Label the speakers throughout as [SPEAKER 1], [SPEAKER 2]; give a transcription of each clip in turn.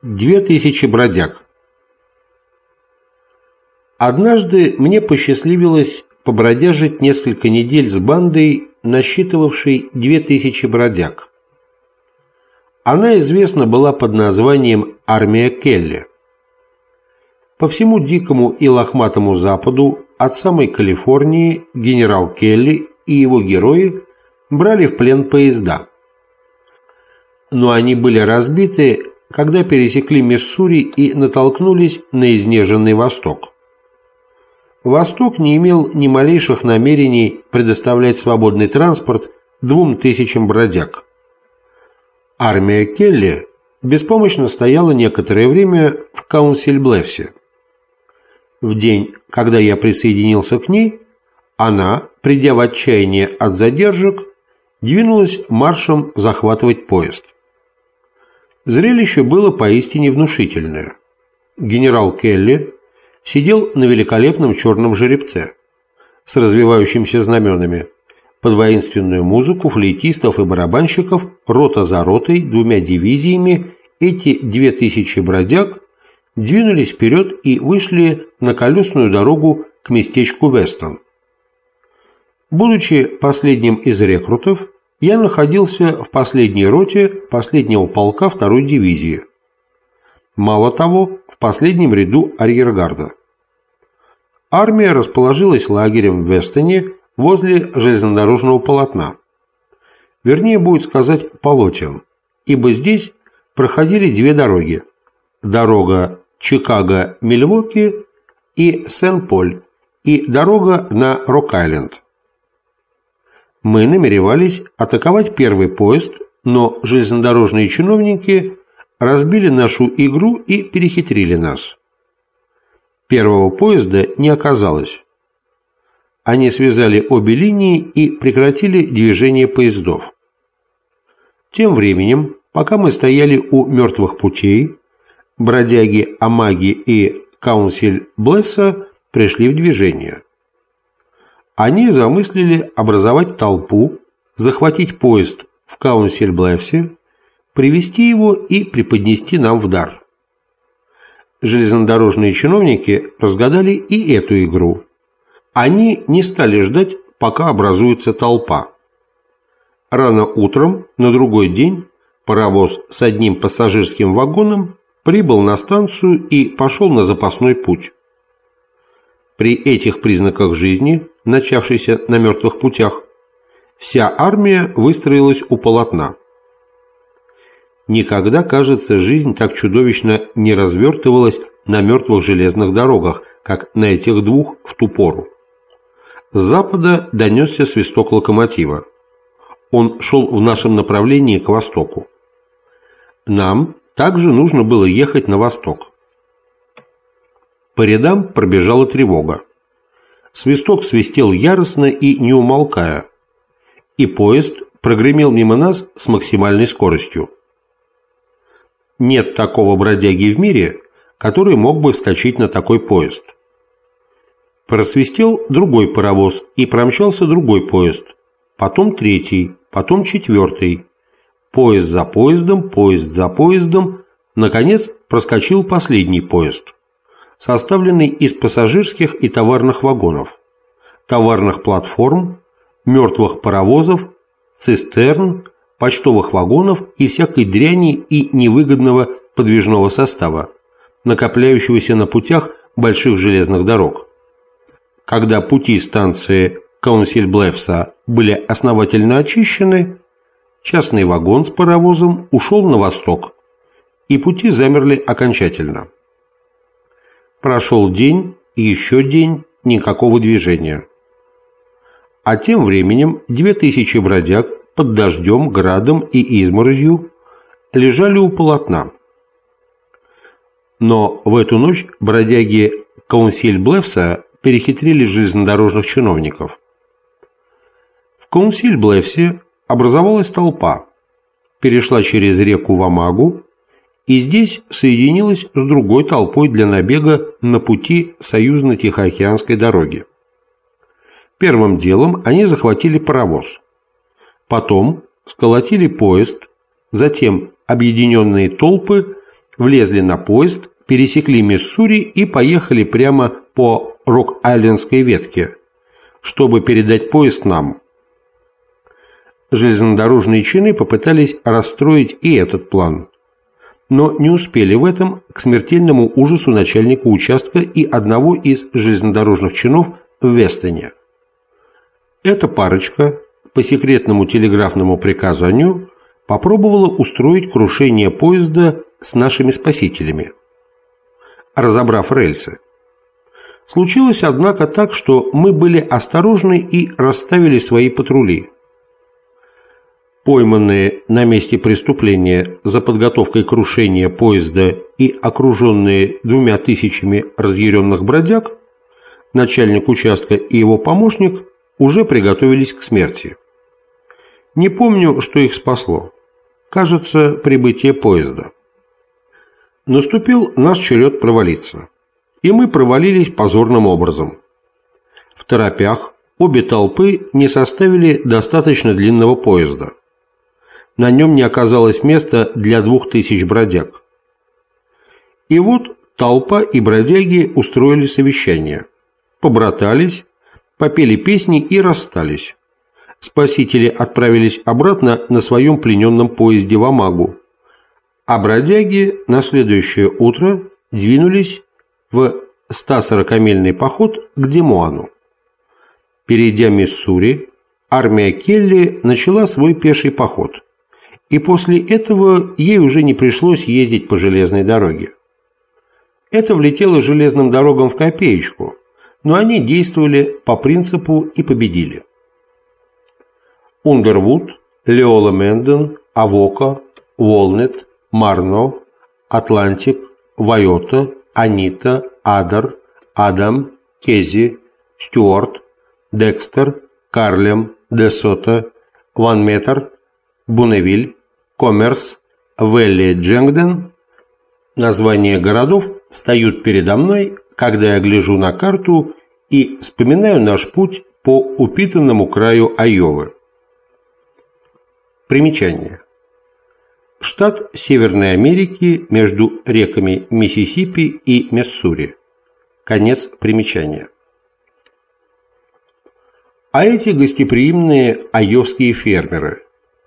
[SPEAKER 1] 2000 бродяг. Однажды мне посчастливилось побродяжить несколько недель с бандой, насчитывавшей 2000 бродяг. Она известна была под названием «Армия Келли». По всему дикому и лохматому Западу, от самой Калифорнии, генерал Келли и его герои брали в плен поезда. Но они были разбиты, когда пересекли Миссури и натолкнулись на изнеженный Восток. Восток не имел ни малейших намерений предоставлять свободный транспорт 2000 бродяг. Армия Келли беспомощно стояла некоторое время в Каунсиль-Блефсе. В день, когда я присоединился к ней, она, придя в отчаяние от задержек, двинулась маршем захватывать поезд. Зрелище было поистине внушительное. Генерал Келли сидел на великолепном черном жеребце с развивающимися знаменами. Под воинственную музыку флейтистов и барабанщиков рота за ротой, двумя дивизиями, эти 2000 бродяг двинулись вперед и вышли на колесную дорогу к местечку Вестон. Будучи последним из рекрутов, я находился в последней роте последнего полка 2-й дивизии. Мало того, в последнем ряду арьергарда. Армия расположилась лагерем в Вестоне возле железнодорожного полотна. Вернее, будет сказать, полотен, ибо здесь проходили две дороги. Дорога Чикаго-Милуоки и Сен-Поль, и дорога на Рок-Айленд. Мы намеревались атаковать первый поезд, но железнодорожные чиновники разбили нашу игру и перехитрили нас. Первого поезда не оказалось. Они связали обе линии и прекратили движение поездов. Тем временем, пока мы стояли у мертвых путей, бродяги Амаги и Каунсиль-Блефса пришли в движение. Они замыслили образовать толпу, захватить поезд в Каунсиль-Блефсе, привезти его и преподнести нам в дар. Железнодорожные чиновники разгадали и эту игру. Они не стали ждать, пока образуется толпа. Рано утром, на другой день, паровоз с одним пассажирским вагоном прибыл на станцию и пошел на запасной путь. При этих признаках жизни, начавшейся на мертвых путях, вся армия выстроилась у полотна. Никогда, кажется, жизнь так чудовищно не развертывалась на мертвых железных дорогах, как на этих двух в ту пору. С запада донесся свисток локомотива. Он шел в нашем направлении к востоку. Нам также нужно было ехать на восток. По рядам пробежала тревога. Свисток свистел яростно и не умолкая, и поезд прогремел мимо нас с максимальной скоростью. Нет такого бродяги в мире, который мог бы вскочить на такой поезд. Просвистел другой паровоз, и промчался другой поезд, потом третий, потом четвертый. Поезд за поездом, наконец проскочил последний поезд, составленный из пассажирских и товарных вагонов, товарных платформ, мертвых паровозов, цистерн, почтовых вагонов и всякой дряни и невыгодного подвижного состава, накопляющегося на путях больших железных дорог. Когда пути станции Каунсиль-Блефса были основательно очищены, частный вагон с паровозом ушел на восток, и пути замерли окончательно. Прошел день, еще день, никакого движения. А тем временем 2000 бродяг под дождем, градом и изморозью лежали у полотна. Но в эту ночь бродяги Каунсиль-Блефса перехитрили железнодорожных чиновников. В Каунсиль-Блефсе образовалась толпа, перешла через реку в Амагу и здесь соединилась с другой толпой для набега на пути союзно-тихоокеанской дороги. Первым делом они захватили паровоз, потом сколотили поезд, затем объединенные толпы влезли на поезд, пересекли Миссури и поехали прямо по Рок-Айлендской ветке, чтобы передать поезд нам. Железнодорожные чины попытались расстроить и этот план, но не успели в этом к смертельному ужасу начальника участка и одного из железнодорожных чинов в Вестоне. Эта парочка по секретному телеграфному приказанию попробовала устроить крушение поезда с нашими спасителями, разобрав рельсы. Случилось, однако, так, что мы были осторожны и расставили свои патрули. Пойманные на месте преступления за подготовкой крушения поезда и окруженные 2000 разъяренных бродяг, начальник участка и его помощник уже приготовились к смерти. Не помню, что их спасло. Кажется, прибытие поезда. Наступил наш черед провалиться. И мы провалились позорным образом. В торопях обе толпы не составили достаточно длинного поезда. На нем не оказалось места для 2000 бродяг. И вот толпа и бродяги устроили совещание. Побратались, попели песни и расстались. Спасители отправились обратно на своем плененном поезде в Амагу, а бродяги на следующее утро двинулись в 140-мильный поход к Демуану. Перейдя Миссури, армия Келли начала свой пеший поход, и после этого ей уже не пришлось ездить по железной дороге. Это влетело железным дорогам в копеечку, но они действовали по принципу и победили. Ундервуд, Леола Мэндон, Авока, Волнет, Марно, Атлантик, Вайота, Анита, Адар, Адам, Кези, Стюарт, Декстер, Карлем, Десота, Ван Метр, Буневиль, Коммерс, Велли Дженгден. Названия городов встают передо мной, когда я гляжу на карту и вспоминаю наш путь по упитанному краю Айовы. Примечание. Штат Северной Америки между реками Миссисипи и Миссури. Конец примечания. А эти гостеприимные айовские фермеры.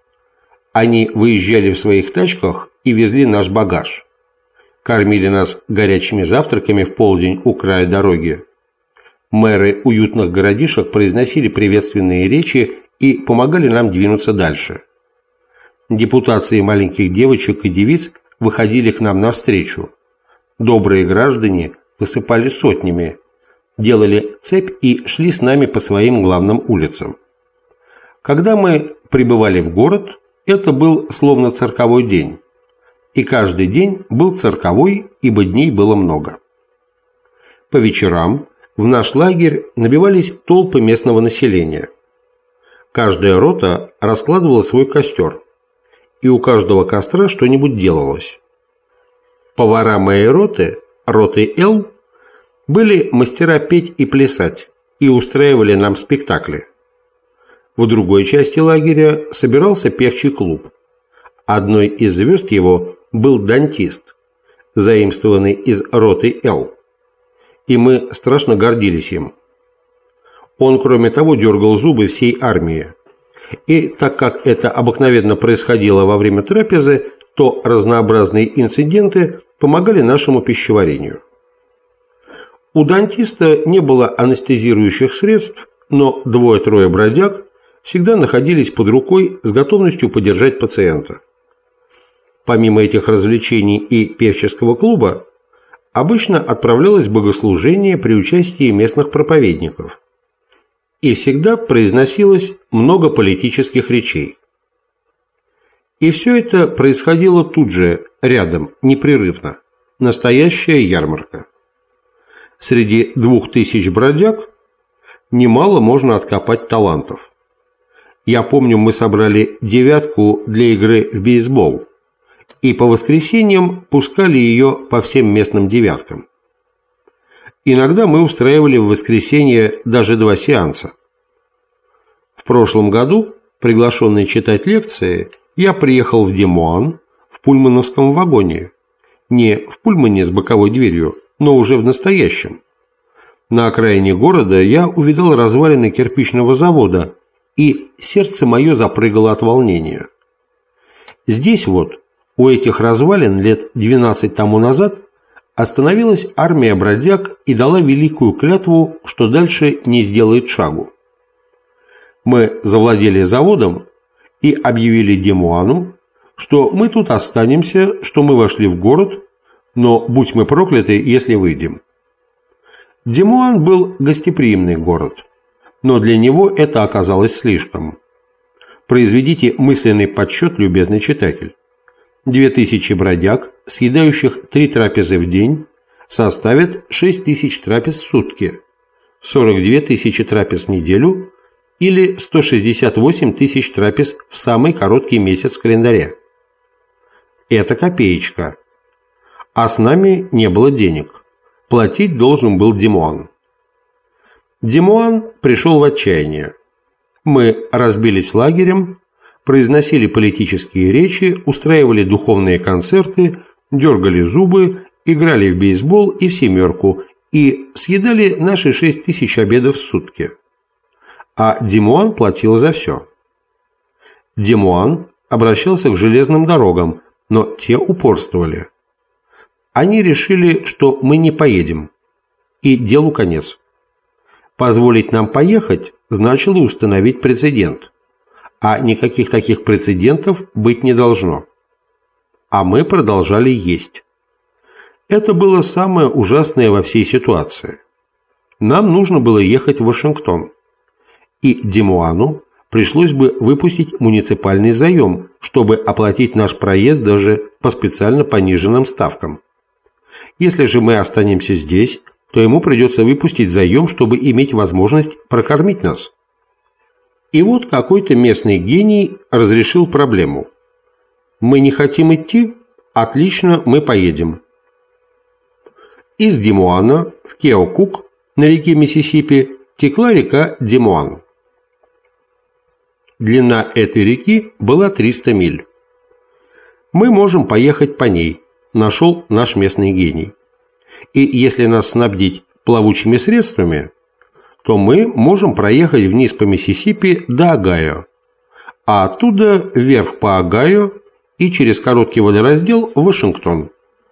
[SPEAKER 1] Они выезжали в своих тачках и везли наш багаж. Кормили нас горячими завтраками в полдень у края дороги. Мэры уютных городишек произносили приветственные речи и помогали нам двинуться дальше. Депутации маленьких девочек и девиц выходили к нам навстречу. Добрые граждане высыпали сотнями, делали цепь и шли с нами по своим главным улицам. Когда мы прибывали в город, это был словно цирковой день. И каждый день был цирковой, ибо дней было много. По вечерам в наш лагерь набивались толпы местного населения. Каждая рота раскладывала свой костер, и у каждого костра что-нибудь делалось. Повара моей роты, роты Л, были мастера петь и плясать, и устраивали нам спектакли. В другой части лагеря собирался певчий клуб. Одной из звезд его был дантист, заимствованный из роты Л, и мы страшно гордились им. Он, кроме того, дергал зубы всей армии. И так как это обыкновенно происходило во время трапезы, то разнообразные инциденты помогали нашему пищеварению. У дантиста не было анестезирующих средств, но двое-трое бродяг всегда находились под рукой с готовностью поддержать пациента. Помимо этих развлечений и певческого клуба, обычно отправлялось богослужение при участии местных проповедников. И всегда произносилось много политических речей. И все это происходило тут же, рядом, непрерывно. Настоящая ярмарка. Среди 2000 бродяг немало можно откопать талантов. Я помню, мы собрали девятку для игры в бейсбол и по воскресеньям пускали ее по всем местным девяткам. Иногда мы устраивали в воскресенье даже 2 сеанса. В прошлом году, приглашенный читать лекции, я приехал в Демуан в пульмановском вагоне Не в пульмане с боковой дверью, но уже в настоящем. На окраине города я увидал развалины кирпичного завода, и сердце мое запрыгало от волнения. Здесь вот, у этих развалин лет 12 тому назад, остановилась армия бродяг и дала великую клятву, что дальше не сделает шагу. Мы завладели заводом и объявили Демуану, что мы тут останемся, что мы вошли в город, но будь мы прокляты, если выйдем. Демуан был гостеприимный город, но для него это оказалось слишком. Произведите мысленный подсчет, любезный читатель. 2000 бродяг, съедающих 3 трапезы в день, составят 6000 трапез в сутки, 42 тысячи трапез в неделю или 168 тысяч трапез в самый короткий месяц в календаре. Это копеечка. А с нами не было денег. Платить должен был Демуан. Демуан пришел в отчаяние. Мы разбились лагерем, произносили политические речи, устраивали духовные концерты, дергали зубы, играли в бейсбол и в семерку и съедали наши 6000 обедов в сутки. А Демуан платил за все. Демуан обращался к железным дорогам, но те упорствовали. Они решили, что мы не поедем, и делу конец. Позволить нам поехать значило установить прецедент, а никаких таких прецедентов быть не должно. А мы продолжали есть. Это было самое ужасное во всей ситуации. Нам нужно было ехать в Вашингтон, и Демуану пришлось бы выпустить муниципальный заем, чтобы оплатить наш проезд даже по специально пониженным ставкам. Если же мы останемся здесь, то ему придется выпустить заем, чтобы иметь возможность прокормить нас. И вот какой-то местный гений разрешил проблему. Мы не хотим идти? Отлично, мы поедем. Из Демуана в Кеокук на реке Миссисипи текла река Демуан. Длина этой реки была 300 миль. Мы можем поехать по ней, нашел наш местный гений. И если нас снабдить плавучими средствами, то мы можем проехать вниз по Миссисипи до Огайо, а оттуда вверх по Огайо и через короткий водораздел в Вашингтон.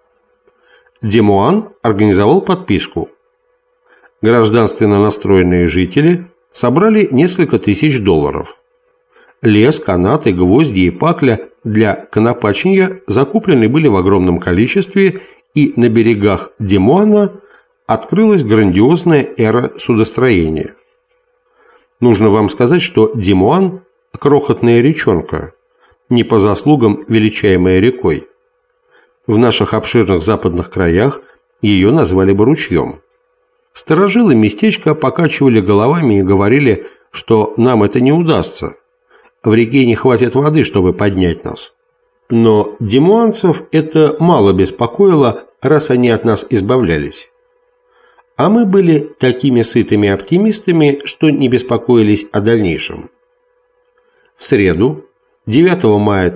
[SPEAKER 1] Демуан организовал подписку. Гражданственно настроенные жители собрали несколько тысяч долларов. Лес, канаты, гвозди и пакля для конопачения закуплены были в огромном количестве, и на берегах Демуана открылась грандиозная эра судостроения. Нужно вам сказать, что Демуан – крохотная речонка, не по заслугам величаемая рекой. В наших обширных западных краях ее назвали бы ручьем. Старожилы местечка покачивали головами и говорили, что нам это не удастся. В реке не хватит воды, чтобы поднять нас. Но демуанцев это мало беспокоило, раз они от нас избавлялись. А мы были такими сытыми оптимистами, что не беспокоились о дальнейшем. В среду, 9 мая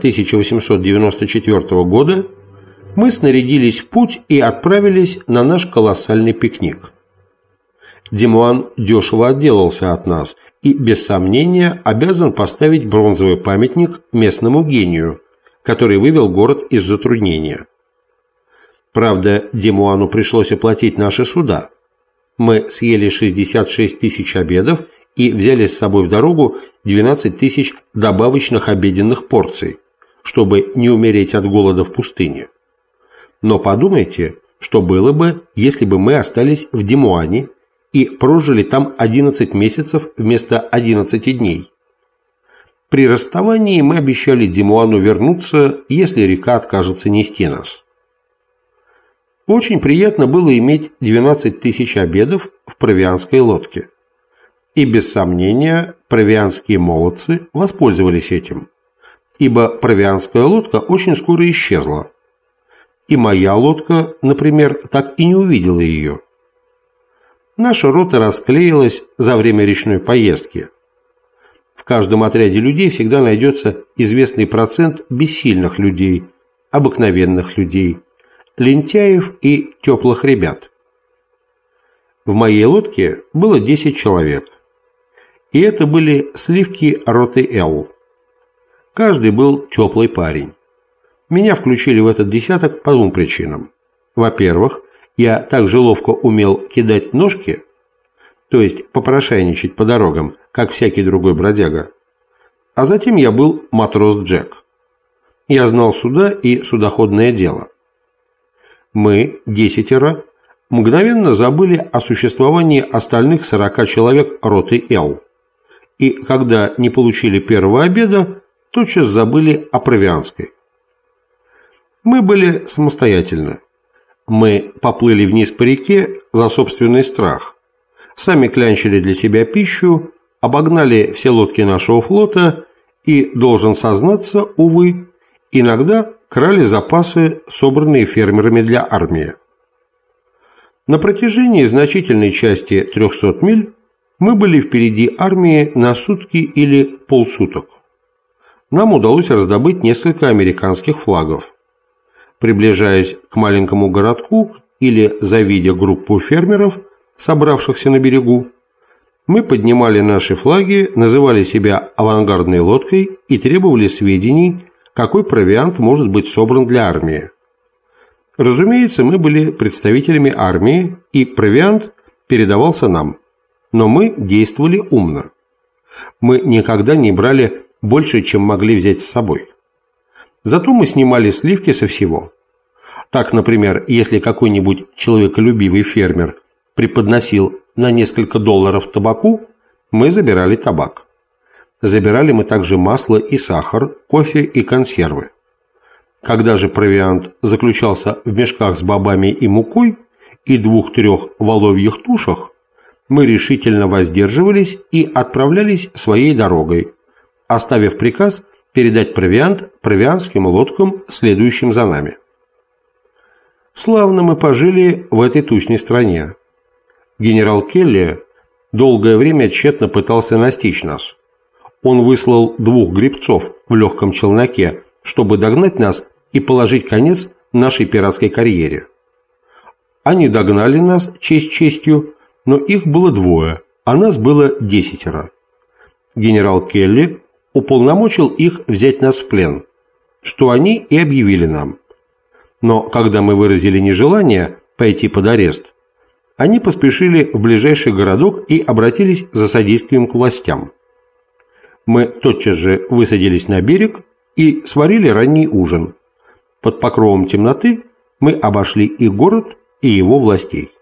[SPEAKER 1] 1894 года, мы снарядились в путь и отправились на наш колоссальный пикник. Демуан дешево отделался от нас и, без сомнения, обязан поставить бронзовый памятник местному гению, который вывел город из затруднения. Правда, Демуану пришлось оплатить наши суда. Мы съели 66 тысяч обедов и взяли с собой в дорогу 12 тысяч добавочных обеденных порций, чтобы не умереть от голода в пустыне. Но подумайте, что было бы, если бы мы остались в Демуане и прожили там 11 месяцев вместо 11 дней. При расставании мы обещали Демуану вернуться, если река откажется нести нас. Очень приятно было иметь 12 тысяч обедов в провианской лодке. И без сомнения провианские молодцы воспользовались этим, ибо провианская лодка очень скоро исчезла. И моя лодка, например, так и не увидела ее. Наша рота расклеилась за время речной поездки. В каждом отряде людей всегда найдется известный процент бессильных людей, обыкновенных людей, лентяев и теплых ребят. В моей лодке было 10 человек. И это были сливки роты Л. Каждый был теплый парень. Меня включили в этот десяток по двум причинам. Во-первых, я так же ловко умел кидать ножки, то есть попрошайничать по дорогам, как всякий другой бродяга. А затем я был матрос Джек. Я знал суда и судоходное дело. Мы, 10, мгновенно забыли о существовании остальных 40 человек роты Л. И когда не получили первого обеда, тотчас забыли о провианской. Мы были самостоятельны. Мы поплыли вниз по реке за собственный страх. Сами клянчили для себя пищу, обогнали все лодки нашего флота и, должен сознаться, увы, иногда крали запасы, собранные фермерами для армии. На протяжении значительной части 300 миль мы были впереди армии на сутки или полсуток. Нам удалось раздобыть несколько американских флагов. Приближаясь к маленькому городку или завидя группу фермеров, собравшихся на берегу, мы поднимали наши флаги, называли себя авангардной лодкой и требовали сведений, какой провиант может быть собран для армии. Разумеется, мы были представителями армии, и провиант передавался нам, но мы действовали умно. Мы никогда не брали больше, чем могли взять с собой. Зато мы снимали сливки со всего. Так, например, если какой-нибудь человеколюбивый фермер преподносил на несколько долларов табаку, мы забирали табак. Забирали мы также масло и сахар, кофе и консервы. Когда же провиант заключался в мешках с бобами и мукой и 2-3 воловьих тушах, мы решительно воздерживались и отправлялись своей дорогой, оставив приказ передать провиант провианским лодкам, следующим за нами. Славно мы пожили в этой тучной стране. Генерал Келли долгое время тщетно пытался настичь нас. Он выслал 2 гребцов в легком челноке, чтобы догнать нас и положить конец нашей пиратской карьере. Они догнали нас честь честью, но их было 2, а нас было 10. Генерал Келли уполномочил их взять нас в плен, что они и объявили нам. Но когда мы выразили нежелание пойти под арест, они поспешили в ближайший городок и обратились за содействием к властям. Мы тотчас же высадились на берег и сварили ранний ужин. Под покровом темноты мы обошли и город, и его властей.